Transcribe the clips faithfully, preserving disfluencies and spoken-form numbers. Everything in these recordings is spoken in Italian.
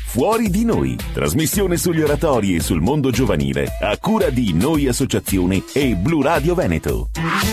Fuori di Noi, trasmissione sugli oratori e sul mondo giovanile, a cura di Noi Associazione e Blu Radio Veneto.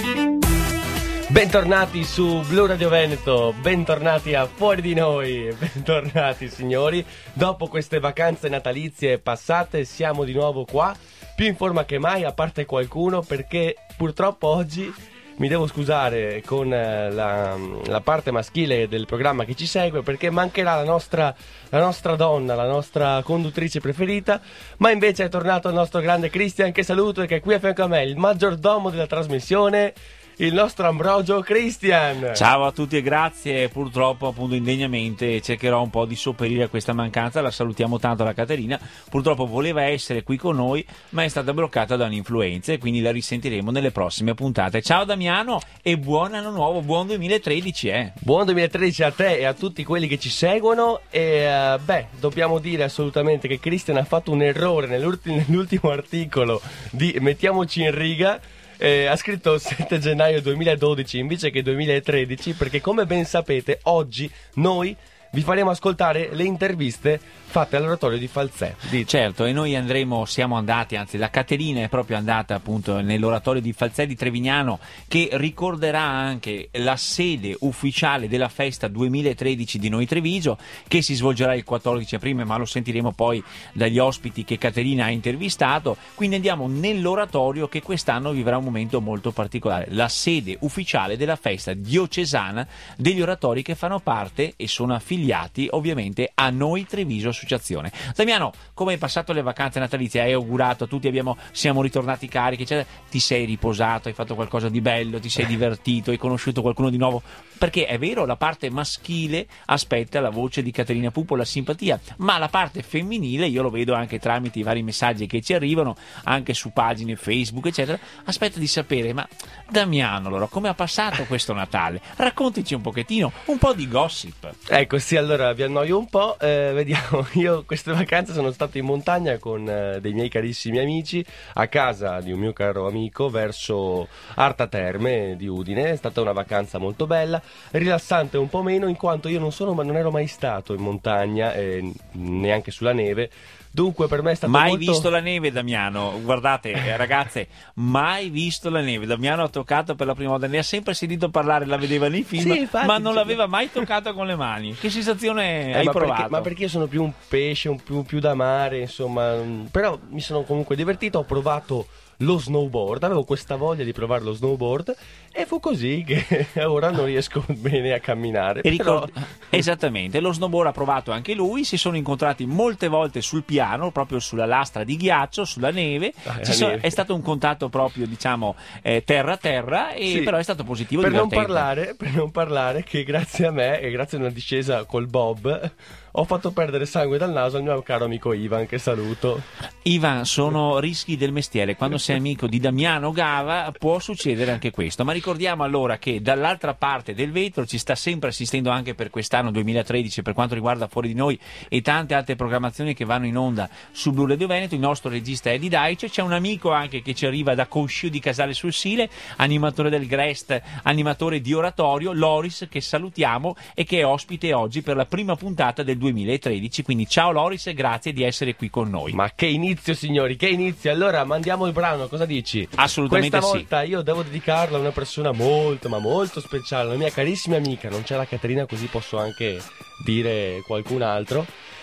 Bentornati su Blu Radio Veneto, bentornati a Fuori di Noi, bentornati signori. Dopo queste vacanze natalizie passate siamo di nuovo qua, più in forma che mai, a parte qualcuno, perché purtroppo oggi mi devo scusare con la, la parte maschile del programma che ci segue, perché mancherà la nostra, la nostra donna, la nostra conduttrice preferita, ma invece è tornato il nostro grande Christian, che saluto e che è qui a fianco a me, il maggiordomo della trasmissione, il nostro Ambrogio Christian. Ciao a tutti e grazie. Purtroppo, appunto, indegnamente cercherò un po' di sopperire a questa mancanza. La salutiamo tanto la Caterina. Purtroppo voleva essere qui con noi, ma è stata bloccata da un'influenza e quindi la risentiremo nelle prossime puntate. Ciao Damiano e buon anno nuovo, buon duemilatredici. Eh. Buon duemilatredici a te e a tutti quelli che ci seguono. E uh, beh, dobbiamo dire assolutamente che Christian ha fatto un errore nell'ultimo, nell'ultimo articolo di Mettiamoci in riga. Eh, ha scritto sette gennaio duemiladodici invece che duemilatredici, perché come ben sapete oggi noi vi faremo ascoltare le interviste fatte all'oratorio di Falzè. Dice. Certo, e noi andremo, siamo andati, anzi la Caterina è proprio andata appunto nell'oratorio di Falzè di Trevignano, che ricorderà anche la sede ufficiale della festa duemilatredici di Noi Treviso, che si svolgerà il quattordici aprile, ma lo sentiremo poi dagli ospiti che Caterina ha intervistato. Quindi andiamo nell'oratorio che quest'anno vivrà un momento molto particolare, la sede ufficiale della festa diocesana degli oratori che fanno parte e sono affiliati ovviamente a Noi Treviso Associazione. Damiano, come hai passato le vacanze natalizie? Hai augurato a tutti, abbiamo, siamo ritornati carichi, eccetera. Ti sei riposato, hai fatto qualcosa di bello, ti sei divertito, hai conosciuto qualcuno di nuovo? Perché è vero, la parte maschile aspetta la voce di Caterina Pupo, la simpatia, ma la parte femminile, io lo vedo anche tramite i vari messaggi che ci arrivano, anche su pagine Facebook, eccetera, aspetta di sapere, ma Damiano, allora, come ha passato questo Natale? Raccontici un pochettino, un po' di gossip. Ecco, sì, allora vi annoio un po', eh, vediamo. Io queste vacanze sono stato in montagna con eh, dei miei carissimi amici a casa di un mio caro amico verso Arta Terme di Udine. È stata una vacanza molto bella, rilassante un po' meno, in quanto io non sono, ma non ero mai stato in montagna, eh, neanche sulla neve. Dunque per me è stato mai molto... visto la neve, Damiano? Guardate, eh, ragazze, mai visto la neve. Damiano ha toccato per la prima volta, ne ha sempre sentito parlare, la vedeva nei film, sì, infatti, ma non sì. l'aveva mai toccata con le mani. Che sensazione eh, hai ma provato? Perché, ma perché io sono più un pesce, un più, più da mare, insomma. Però mi sono comunque divertito, ho provato lo snowboard, avevo questa voglia di provare lo snowboard e fu così che ora non riesco bene a camminare. E però... ricord... Esattamente, lo snowboard ha provato anche lui, si sono incontrati molte volte sul piano, proprio sulla lastra di ghiaccio, sulla neve, ah, Ci sono... neve. È stato un contatto proprio, diciamo, eh, terra-terra, e sì. Però è stato positivo, per non, divertente. parlare, per non parlare che grazie a me e grazie a una discesa col bob ho fatto perdere sangue dal naso al mio caro amico Ivan, che saluto. Ivan, sono rischi del mestiere, quando sei amico di Damiano Gava può succedere anche questo, ma ricordiamo allora che dall'altra parte del vetro ci sta sempre assistendo anche per quest'anno duemilatredici per quanto riguarda Fuori di Noi e tante altre programmazioni che vanno in onda su Blu Radio Veneto. Il nostro regista Eddie Daice, c'è un amico anche che ci arriva da Conscio di Casale sul Sile, animatore del Grest, animatore di oratorio, Loris, che salutiamo e che è ospite oggi per la prima puntata del duemilatredici. Quindi ciao Loris e grazie di essere qui con noi. Ma che inizio, signori, che inizio. Allora mandiamo il brano, cosa dici? Assolutamente Questa sì. volta io devo dedicarlo a una persona molto ma molto speciale, una mia carissima amica. Non c'è la Caterina, così posso anche dire qualcun altro.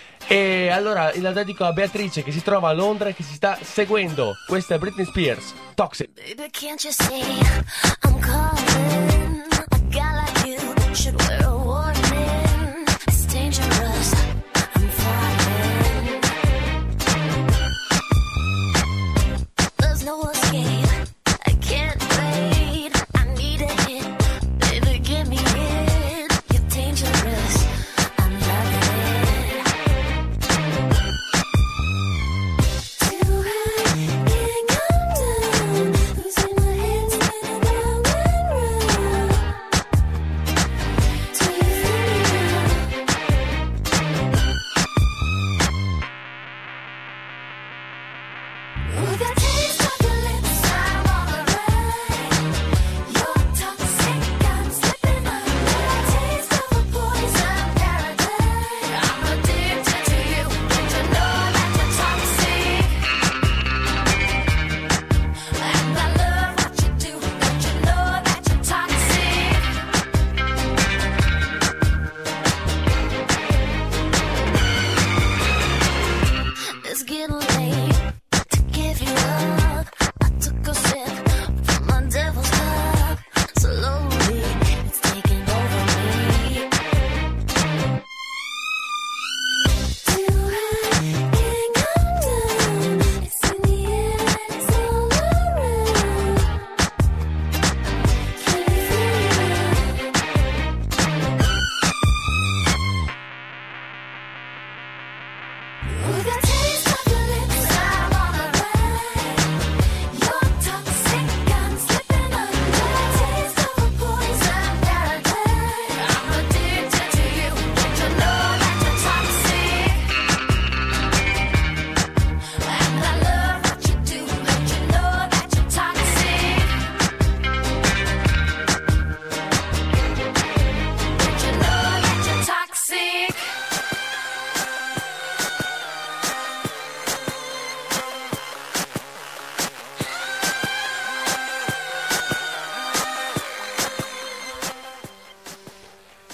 E allora la dedico a Beatrice, che si trova a Londra e che si sta seguendo. Questa è Britney Spears, Toxic. Baby, can't you see I'm calling? A guy like you should wear a warning. It's dangerous, I'm falling. There's no escape, I can't wait. I need a hit, baby, give me it. You're dangerous, I'm loving it. Too high, can't come down. Losing my head, spinning round and round.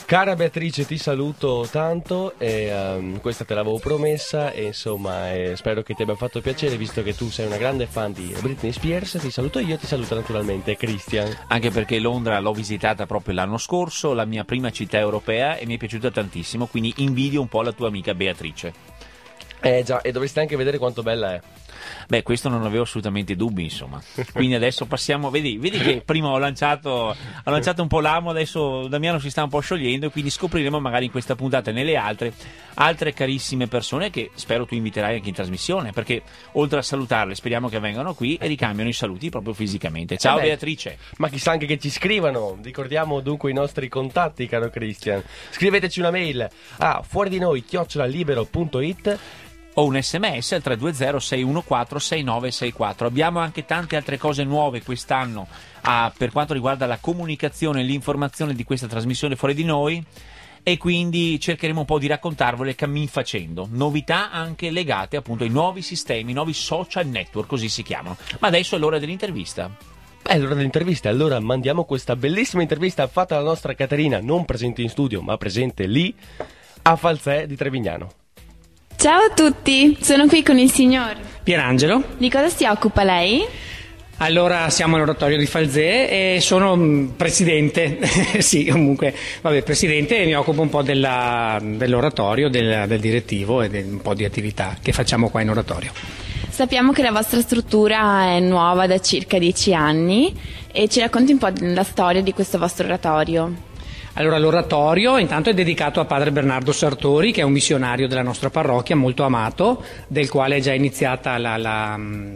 Cara Beatrice, ti saluto tanto e um, questa te l'avevo promessa e insomma eh, spero che ti abbia fatto piacere, visto che tu sei una grande fan di Britney Spears. Ti saluto io, ti saluto naturalmente Christian. Anche perché Londra l'ho visitata proprio l'anno scorso, la mia prima città europea, e mi è piaciuta tantissimo, quindi invidio un po' la tua amica Beatrice. Eh già, e dovresti anche vedere quanto bella è. Beh, questo non avevo assolutamente dubbi, insomma. Quindi adesso passiamo, vedi, vedi che prima ho lanciato, ho lanciato un po' l'amo, adesso Damiano si sta un po' sciogliendo, e quindi scopriremo magari in questa puntata e nelle altre altre carissime persone che spero tu inviterai anche in trasmissione, perché oltre a salutarle speriamo che vengano qui e ricambiano i saluti proprio fisicamente. Ciao Eh beh, Beatrice. Ma chissà anche che ci scrivano. Ricordiamo dunque i nostri contatti, caro Christian. Scriveteci una mail a fuori di noi chiocciola libero punto it o un sms al tre due zero sei uno quattro sei nove sei quattro. Abbiamo anche tante altre cose nuove quest'anno ah, per quanto riguarda la comunicazione e l'informazione di questa trasmissione Fuori di Noi, e quindi cercheremo un po' di raccontarvele cammin facendo. Novità anche legate appunto ai nuovi sistemi, nuovi social network, così si chiamano. Ma adesso è l'ora dell'intervista. È l'ora dell'intervista, allora mandiamo questa bellissima intervista fatta dalla nostra Caterina, non presente in studio ma presente lì a Falzè di Trevignano. Ciao a tutti, sono qui con il signor Pierangelo. Di cosa si occupa lei? Allora, siamo all'oratorio di Falzè e sono mh, presidente, sì, comunque, vabbè, presidente, e mi occupo un po' della, dell'oratorio, del, del direttivo e di un po' di attività che facciamo qua in oratorio. Sappiamo che la vostra struttura è nuova da circa dieci anni e ci racconti un po' della storia di questo vostro oratorio. Allora, l'oratorio intanto è dedicato a padre Bernardo Sartori, che è un missionario della nostra parrocchia, molto amato, del quale è già iniziata la, la,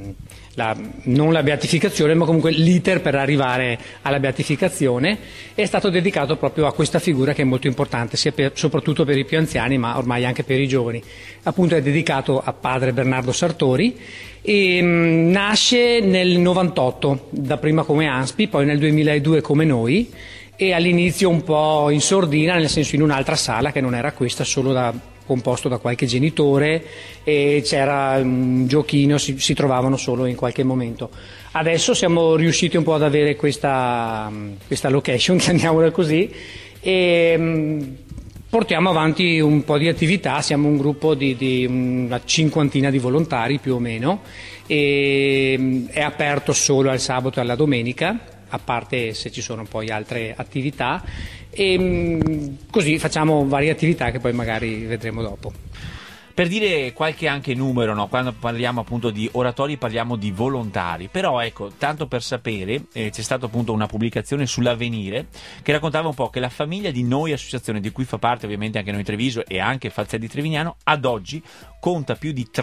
la, non la beatificazione, ma comunque l'iter per arrivare alla beatificazione. È stato dedicato proprio a questa figura che è molto importante, sia per, soprattutto per i più anziani, ma ormai anche per i giovani. Appunto è dedicato a padre Bernardo Sartori e mh, nasce nel novantotto, dapprima come ANSPI, poi nel duemiladue come noi, e all'inizio un po' in sordina, nel senso in un'altra sala che non era questa, solo da, composto da qualche genitore, e c'era un giochino, si, si trovavano solo in qualche momento. Adesso siamo riusciti un po' ad avere questa, questa location, chiamiamola così, e mh, portiamo avanti un po' di attività. Siamo un gruppo di, di una cinquantina di volontari più o meno, e mh, è aperto solo al sabato e alla domenica, a parte se ci sono poi altre attività, e mh, così facciamo varie attività che poi magari vedremo dopo. Per dire qualche anche numero, no? Quando parliamo appunto di oratori parliamo di volontari, però ecco, tanto per sapere, eh, c'è stata appunto una pubblicazione sull'Avvenire che raccontava un po' che la famiglia di Noi Associazione, di cui fa parte ovviamente anche Noi Treviso e anche Falzè di Trevignano, ad oggi conta più di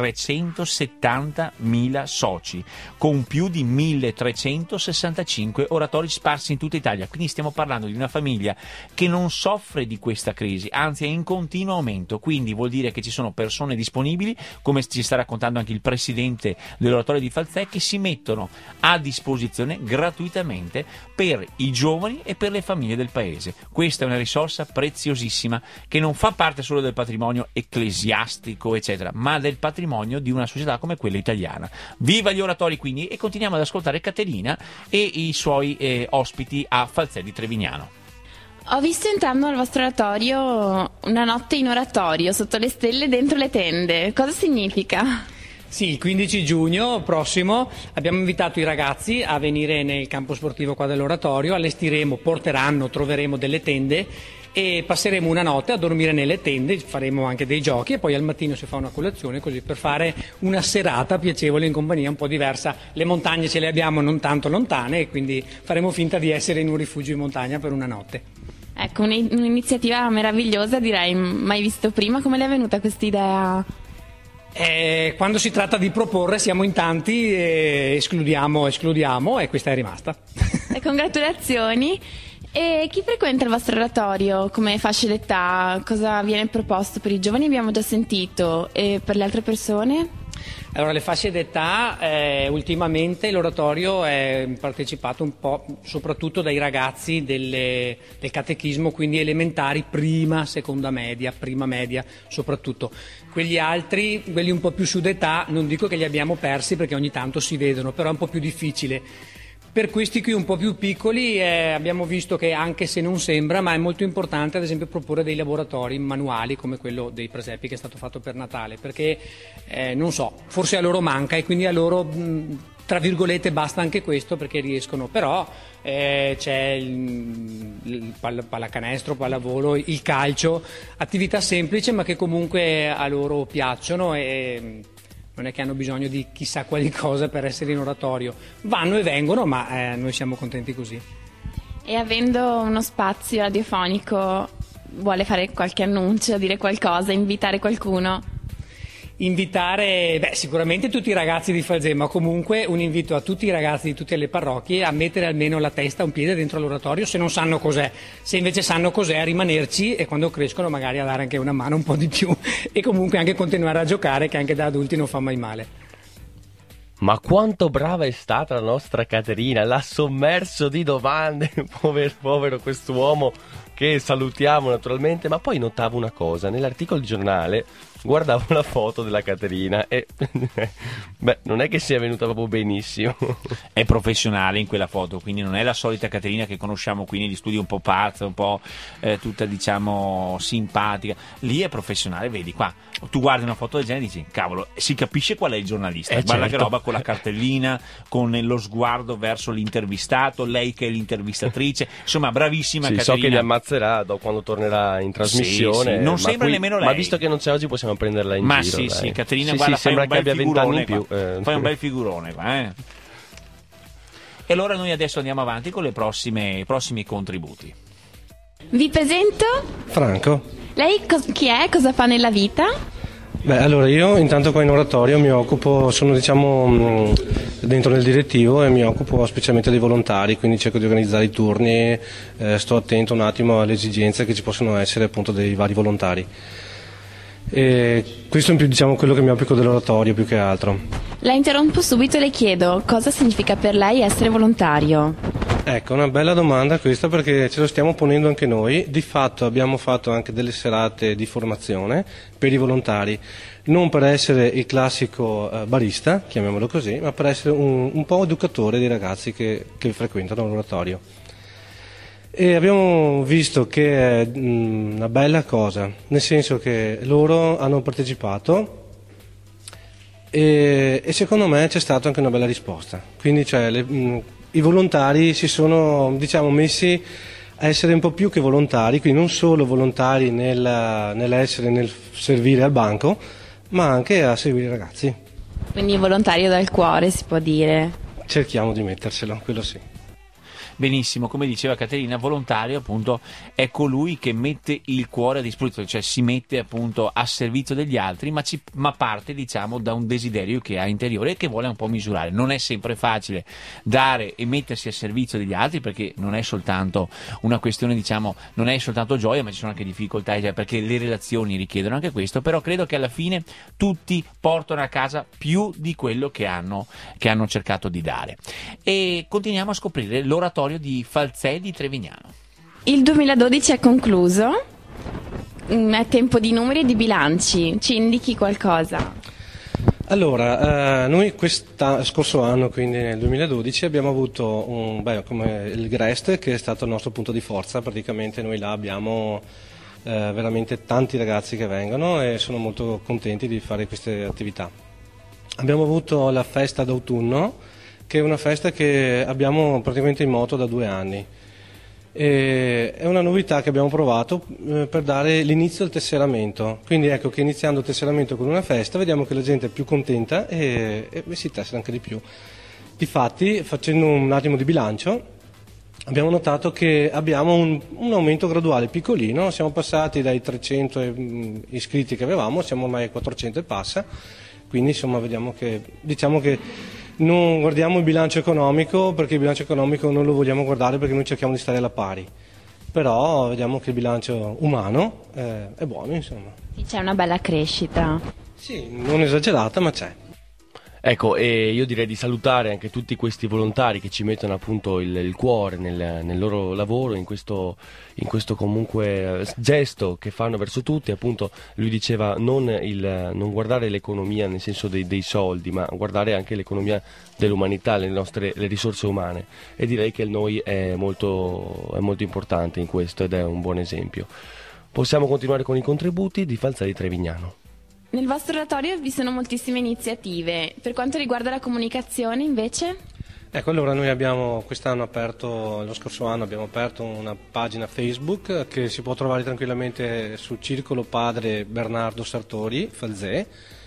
trecentosettantamila soci, con più di milletrecentosessantacinque oratori sparsi in tutta Italia. Quindi stiamo parlando di una famiglia che non soffre di questa crisi, anzi è in continuo aumento, quindi vuol dire che ci sono persone disponibili, come ci sta raccontando anche il presidente dell'oratorio di Falzè, che si mettono a disposizione gratuitamente per i giovani e per le famiglie del paese. Questa è una risorsa preziosissima che non fa parte solo del patrimonio ecclesiastico eccetera, ma del patrimonio di una società come quella italiana. Viva gli oratori quindi, e continuiamo ad ascoltare Caterina e i suoi eh, ospiti a Falzè di Trevignano. Ho visto entrando al vostro oratorio una notte in oratorio, sotto le stelle, dentro le tende. Cosa significa? Sì, il quindici giugno prossimo abbiamo invitato i ragazzi a venire nel campo sportivo qua dell'oratorio, allestiremo, porteranno, troveremo delle tende e passeremo una notte a dormire nelle tende, faremo anche dei giochi e poi al mattino si fa una colazione, così per fare una serata piacevole in compagnia, un po' diversa. Le montagne ce le abbiamo non tanto lontane e quindi faremo finta di essere in un rifugio in montagna per una notte. Ecco, un'iniziativa meravigliosa, direi, mai visto prima. Come le è venuta questa idea? Eh, quando si tratta di proporre siamo in tanti, e escludiamo, escludiamo e questa è rimasta. E congratulazioni. E chi frequenta il vostro oratorio? Come fascia d'età? Cosa viene proposto per i giovani? Abbiamo già sentito. E per le altre persone? Allora, le fasce d'età, eh, ultimamente l'oratorio è partecipato un po' soprattutto dai ragazzi delle, del catechismo, quindi elementari, prima, seconda media, prima media soprattutto. Quegli altri, quelli un po' più su d'età, non dico che li abbiamo persi perché ogni tanto si vedono, però è un po' più difficile. Per questi qui un po' più piccoli eh, abbiamo visto che, anche se non sembra, ma è molto importante ad esempio proporre dei laboratori manuali come quello dei presepi che è stato fatto per Natale, perché eh, non so, forse a loro manca e quindi a loro mh, tra virgolette basta anche questo, perché riescono, però eh, c'è il, il pall- pallacanestro, pallavolo, il calcio, attività semplici ma che comunque a loro piacciono e non è che hanno bisogno di chissà quali cosa per essere in oratorio, vanno e vengono, ma eh, noi siamo contenti così. E avendo uno spazio radiofonico, vuole fare qualche annuncio, dire qualcosa, invitare qualcuno? Invitare, beh, sicuramente tutti i ragazzi di Falzè, ma comunque un invito a tutti i ragazzi di tutte le parrocchie a mettere almeno la testa, un piede dentro l'oratorio, se non sanno cos'è. Se invece sanno cos'è, a rimanerci e quando crescono magari a dare anche una mano un po' di più e comunque anche continuare a giocare, che anche da adulti non fa mai male. Ma quanto brava è stata la nostra Caterina, l'ha sommerso di domande, povero, povero quest'uomo che salutiamo naturalmente, ma poi notavo una cosa, nell'articolo di giornale guardavo la foto della Caterina e beh, non è che sia venuta proprio benissimo. È professionale in quella foto, quindi non è la solita Caterina che conosciamo qui negli studi, un po' pazza, un po' eh, tutta diciamo simpatica. Lì è professionale, vedi qua, tu guardi una foto del genere e dici cavolo, si capisce qual è il giornalista, eh, guarda certo. che roba con la cartellina, con lo sguardo verso l'intervistato, lei che è l'intervistatrice, insomma bravissima sì, Caterina. So che li ammazzerà dopo quando tornerà in trasmissione. Sì, sì. Non ma sembra qui, nemmeno lei. Ma visto che non c'è oggi possiamo prenderla in ma giro. sì, dai. sì, Caterina, sì, guarda, sì, fai sembra un bel che abbia vent'anni in figurone più. qua. Eh. Fai un bel figurone qua, eh. E allora noi adesso andiamo avanti con le prossime, i prossimi contributi. Vi presento Franco. lei, cos- chi è, cosa fa nella vita? Beh, allora io intanto qua in oratorio mi occupo, sono diciamo mh, dentro nel direttivo e mi occupo specialmente dei volontari, quindi cerco di organizzare i turni, eh, sto attento un attimo alle esigenze che ci possono essere appunto dei vari volontari. E questo è più diciamo quello che mi occupo dell'oratorio più che altro. La interrompo subito e le chiedo cosa significa per lei essere volontario. Ecco, una bella domanda questa perché ce lo stiamo ponendo anche noi. Di fatto abbiamo fatto anche delle serate di formazione per i volontari, non per essere il classico eh, barista, chiamiamolo così, ma per essere un, un po' educatore dei ragazzi che, che frequentano l'oratorio. E abbiamo visto che è mh, una bella cosa, nel senso che loro hanno partecipato e, e secondo me c'è stata anche una bella risposta. Quindi cioè, le, mh, i volontari si sono diciamo, messi a essere un po' più che volontari, quindi non solo volontari nel, nell'essere, nel servire al banco, ma anche a seguire i ragazzi. Quindi volontario dal cuore, si può dire. Cerchiamo di metterselo, quello sì. Benissimo, come diceva Caterina, volontario appunto è colui che mette il cuore a disposizione, cioè si mette appunto a servizio degli altri, ma, ci, ma parte diciamo da un desiderio che ha interiore e che vuole un po' misurare. Non è sempre facile dare e mettersi a servizio degli altri, perché non è soltanto una questione, diciamo, non è soltanto gioia, ma ci sono anche difficoltà, cioè perché le relazioni richiedono anche questo, però credo che alla fine tutti portano a casa più di quello che hanno, che hanno cercato di dare. E continuiamo a scoprire l'oratorio di Falzè di Trevignano. Il duemiladodici è concluso, Mm, è tempo di numeri e di bilanci, ci indichi qualcosa? Allora, eh, noi questa, scorso anno, quindi nel duemiladodici, abbiamo avuto un, beh, come il Grest, che è stato il nostro punto di forza. Praticamente noi là abbiamo eh, veramente tanti ragazzi che vengono e sono molto contenti di fare queste attività. Abbiamo avuto la festa d'autunno, che è una festa che abbiamo praticamente in moto da due anni. E è una novità che abbiamo provato eh, per dare l'inizio al tesseramento, quindi ecco che iniziando il tesseramento con una festa vediamo che la gente è più contenta e, e si tessera anche di più. Difatti, facendo un attimo di bilancio, abbiamo notato che abbiamo un, un aumento graduale piccolino, siamo passati dai trecento mh, iscritti che avevamo, siamo ormai a quattrocento e passa, quindi insomma vediamo che, diciamo che non guardiamo il bilancio economico, perché il bilancio economico non lo vogliamo guardare perché noi cerchiamo di stare alla pari, però vediamo che il bilancio umano eh, è buono, insomma. C'è una bella crescita. Sì, non esagerata, ma c'è. Ecco, e io direi di salutare anche tutti questi volontari che ci mettono appunto il, il cuore nel, nel loro lavoro, in questo, in questo comunque eh, gesto che fanno verso tutti. Appunto lui diceva non, il, non guardare l'economia nel senso dei, dei soldi, ma guardare anche l'economia dell'umanità, le nostre le risorse umane, e direi che il noi è molto, è molto importante in questo ed è un buon esempio. Possiamo continuare con i contributi di Falzè di Trevignano. Nel vostro oratorio vi sono moltissime iniziative. Per quanto riguarda la comunicazione, invece? Ecco, allora noi abbiamo quest'anno aperto, lo scorso anno abbiamo aperto una pagina Facebook che si può trovare tranquillamente sul Circolo Padre Bernardo Sartori, Falzè,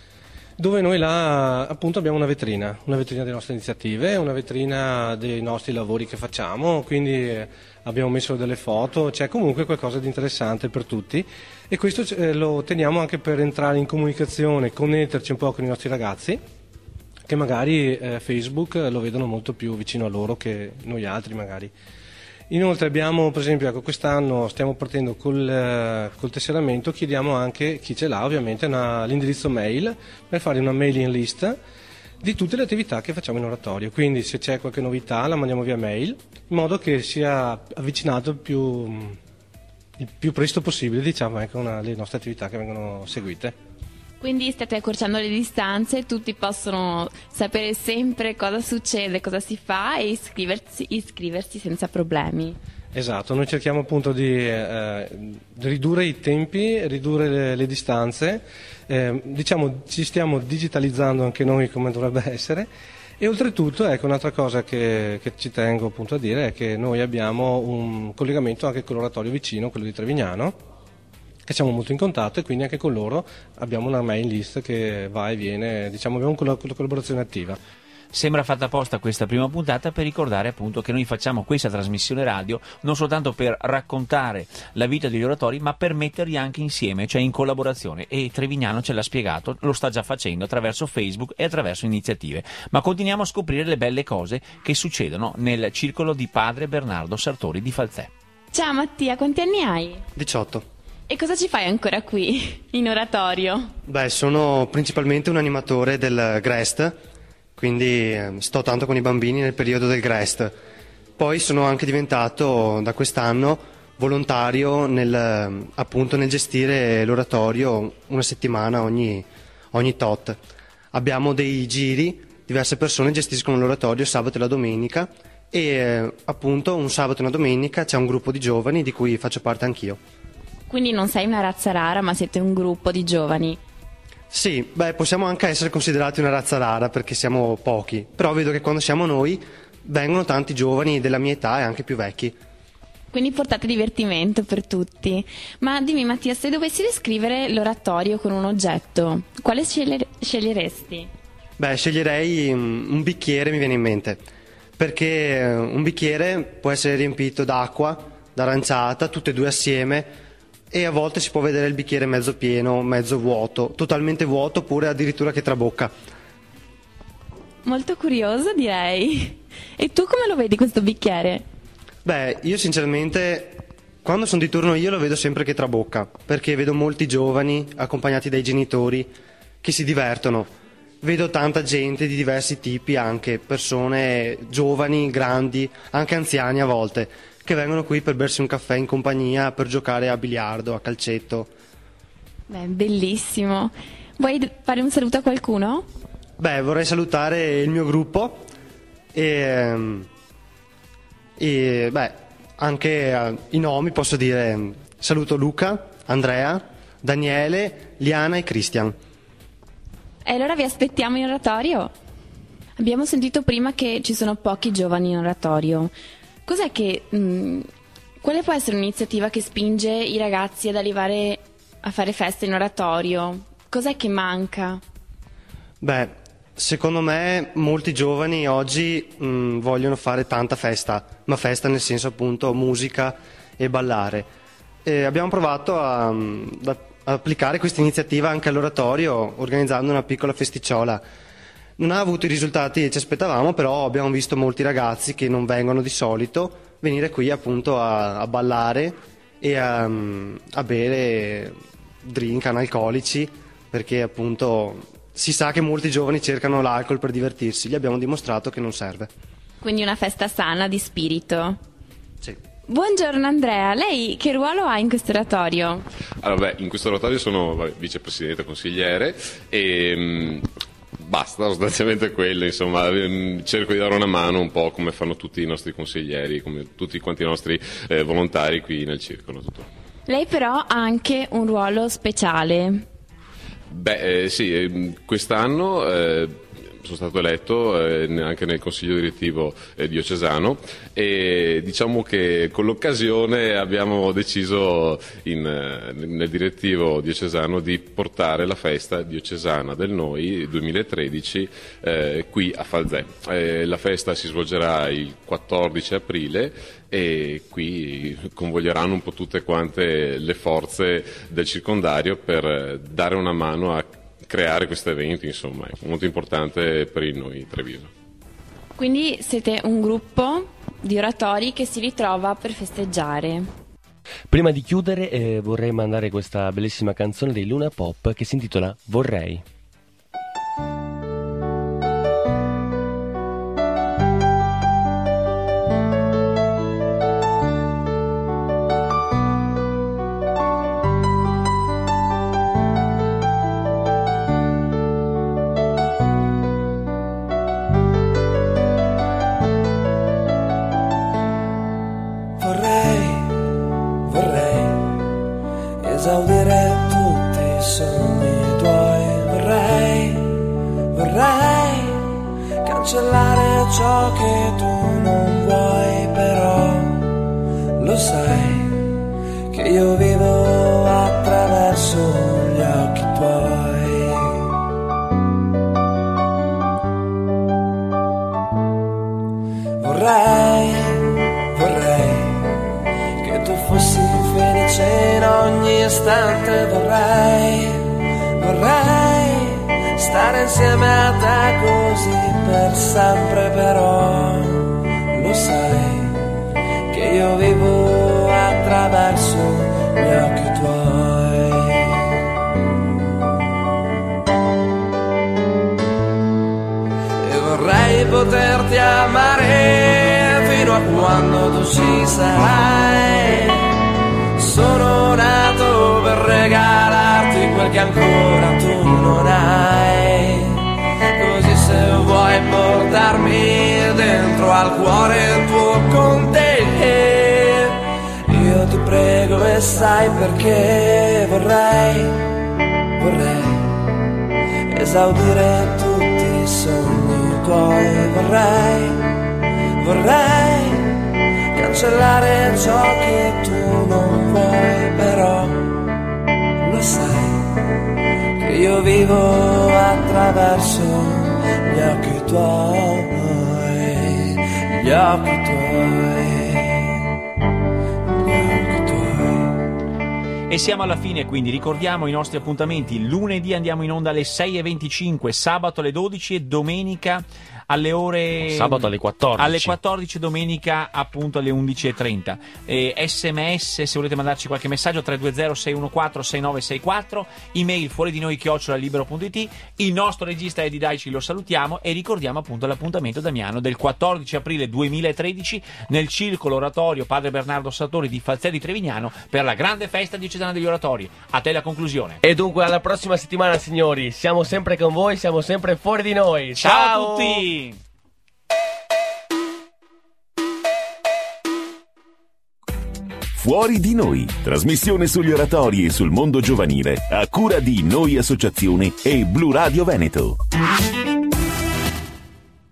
dove noi là appunto abbiamo una vetrina, una vetrina delle nostre iniziative, una vetrina dei nostri lavori che facciamo, quindi abbiamo messo delle foto, c'è comunque qualcosa di interessante per tutti, e questo eh, lo teniamo anche per entrare in comunicazione, connetterci un po' con i nostri ragazzi, che magari eh, Facebook lo vedono molto più vicino a loro che noi altri magari. Inoltre abbiamo, per esempio, ecco, quest'anno stiamo partendo col, eh, col tesseramento, chiediamo anche, chi ce l'ha ovviamente, una, l'indirizzo mail per fare una mailing list di tutte le attività che facciamo in oratorio, quindi se c'è qualche novità la mandiamo via mail, in modo che sia avvicinato il più, il più presto possibile, diciamo, ecco, una, le nostre attività che vengono seguite. Quindi state accorciando le distanze, tutti possono sapere sempre cosa succede, cosa si fa e iscriversi, iscriversi senza problemi. Esatto, noi cerchiamo appunto di eh, ridurre i tempi, ridurre le, le distanze, eh, diciamo ci stiamo digitalizzando anche noi come dovrebbe essere, e oltretutto ecco un'altra cosa che, che ci tengo appunto a dire è che noi abbiamo un collegamento anche con l'oratorio vicino, quello di Trevignano, che siamo molto in contatto, e quindi anche con loro abbiamo una mail list che va e viene, diciamo abbiamo una collaborazione attiva. Sembra fatta apposta questa prima puntata per ricordare appunto che noi facciamo questa trasmissione radio non soltanto per raccontare la vita degli oratori, ma per metterli anche insieme, cioè in collaborazione, e Trevignano ce l'ha spiegato, lo sta già facendo attraverso Facebook e attraverso iniziative. Ma continuiamo a scoprire le belle cose che succedono nel circolo di Padre Bernardo Sartori di Falzè. Ciao Mattia, quanti anni hai? diciotto. E cosa ci fai ancora qui, in oratorio? Beh, sono principalmente un animatore del Grest, quindi eh, sto tanto con i bambini nel periodo del Grest. Poi sono anche diventato da quest'anno volontario nel, appunto nel gestire l'oratorio una settimana ogni, ogni tot. Abbiamo dei giri, diverse persone gestiscono l'oratorio sabato e la domenica, e eh, appunto un sabato e una domenica c'è un gruppo di giovani di cui faccio parte anch'io. Quindi non sei una razza rara, ma siete un gruppo di giovani. Sì, beh, possiamo anche essere considerati una razza rara perché siamo pochi, però vedo che quando siamo noi vengono tanti giovani della mia età e anche più vecchi. Quindi portate divertimento per tutti. Ma dimmi Mattia, se dovessi descrivere l'oratorio con un oggetto, quale scegliere- sceglieresti? Beh, sceglierei un un bicchiere, mi viene in mente, perché eh, un bicchiere può essere riempito d'acqua, d'aranciata, tutte e due assieme, e a volte si può vedere il bicchiere mezzo pieno, mezzo vuoto, totalmente vuoto, oppure addirittura che trabocca. Molto curioso, direi. E tu come lo vedi questo bicchiere? Beh, io sinceramente, quando sono di turno io lo vedo sempre che trabocca, perché vedo molti giovani accompagnati dai genitori che si divertono. Vedo tanta gente di diversi tipi, anche persone giovani, grandi, anche anziani a volte, che vengono qui per bersi un caffè in compagnia, per giocare a biliardo, a calcetto. Beh, bellissimo. Vuoi fare un saluto a qualcuno? Beh, vorrei salutare il mio gruppo e, e beh, anche eh, i nomi posso dire, saluto Luca, Andrea, Daniele, Liana e Cristian. E allora vi aspettiamo in oratorio. Abbiamo sentito prima che ci sono pochi giovani in oratorio. Cos'è che... Mh, quale può essere un'iniziativa che spinge i ragazzi ad arrivare a fare feste in oratorio? Cos'è che manca? Beh, secondo me molti giovani oggi mh, vogliono fare tanta festa, ma festa nel senso appunto musica e ballare. E abbiamo provato a, a, a applicare questa iniziativa anche all'oratorio, organizzando una piccola festicciola. Non ha avuto i risultati che ci aspettavamo, però abbiamo visto molti ragazzi che non vengono di solito venire qui appunto a, a ballare e a, a bere drink analcolici, perché appunto si sa che molti giovani cercano l'alcol per divertirsi, gli abbiamo dimostrato che non serve. Quindi una festa sana di spirito. Sì. Buongiorno Andrea, lei che ruolo ha in questo oratorio? Allora, beh, in questo oratorio sono vabbè, vicepresidente consigliere e mh, basta, sostanzialmente quello, insomma, mh, cerco di dare una mano un po' come fanno tutti i nostri consiglieri, come tutti quanti i nostri eh, volontari qui nel circolo. Tutto. Lei però ha anche un ruolo speciale. Beh, eh, sì, eh, quest'anno eh, sono stato eletto eh, anche nel consiglio direttivo eh, diocesano e diciamo che con l'occasione abbiamo deciso in, eh, nel direttivo diocesano di portare la festa diocesana del Noi duemilatredici eh, qui a Falzè. Eh, la festa si svolgerà il quattordici aprile e qui convoglieranno un po' tutte quante le forze del circondario per dare una mano a creare questo evento, insomma, è molto importante per il Noi Treviso. Quindi siete un gruppo di oratori che si ritrova per festeggiare. Prima di chiudere eh, vorrei mandare questa bellissima canzone dei Luna Pop che si intitola Vorrei. Esaudire tutti i sogni tuoi, vorrei, vorrei cancellare ciò che tu non vuoi, però lo sai che io vivo attraverso gli occhi tuoi. Vorrei, vorrei che tu fossi felice in ogni istante, vorrei, vorrei stare insieme a te così per sempre, però lo sai che io vivo attraverso gli occhi tuoi. E vorrei poterti amare fino a quando tu ci sarai. Sono nato per regalarti quel che ancora tu non hai. Così se vuoi portarmi dentro al cuore tuo con te, io ti prego e sai perché vorrei, vorrei esaudire tutti i sogni tuoi, vorrei, vorrei cancellare ciò che tu non vuoi, però lo sai che io vivo attraverso gli occhi tuoi, gli occhi tuoi, gli occhi tuoi. E siamo alla fine, quindi ricordiamo i nostri appuntamenti. Lunedì andiamo in onda alle sei e venticinque, sabato alle dodici e domenica alle ore sabato alle quattordici, alle quattordici, domenica appunto alle undici e trenta. eh, sms se volete mandarci qualche messaggio tre due zero sei uno quattro sei nove sei quattro, email fuori di noi chiocciola libero punto it. Il nostro regista Eddie Daici lo salutiamo e ricordiamo appunto l'appuntamento, Damiano, del quattordici aprile duemilatredici nel circolo oratorio Padre Bernardo Sartori di Falzè di Trevignano per la grande festa diocesana degli oratori. A te la conclusione. E dunque alla prossima settimana, signori, siamo sempre con voi, siamo sempre fuori di noi. Ciao, Ciao a tutti. Fuori di noi, trasmissione sugli oratori e sul mondo giovanile a cura di Noi Associazione e Blu Radio Veneto.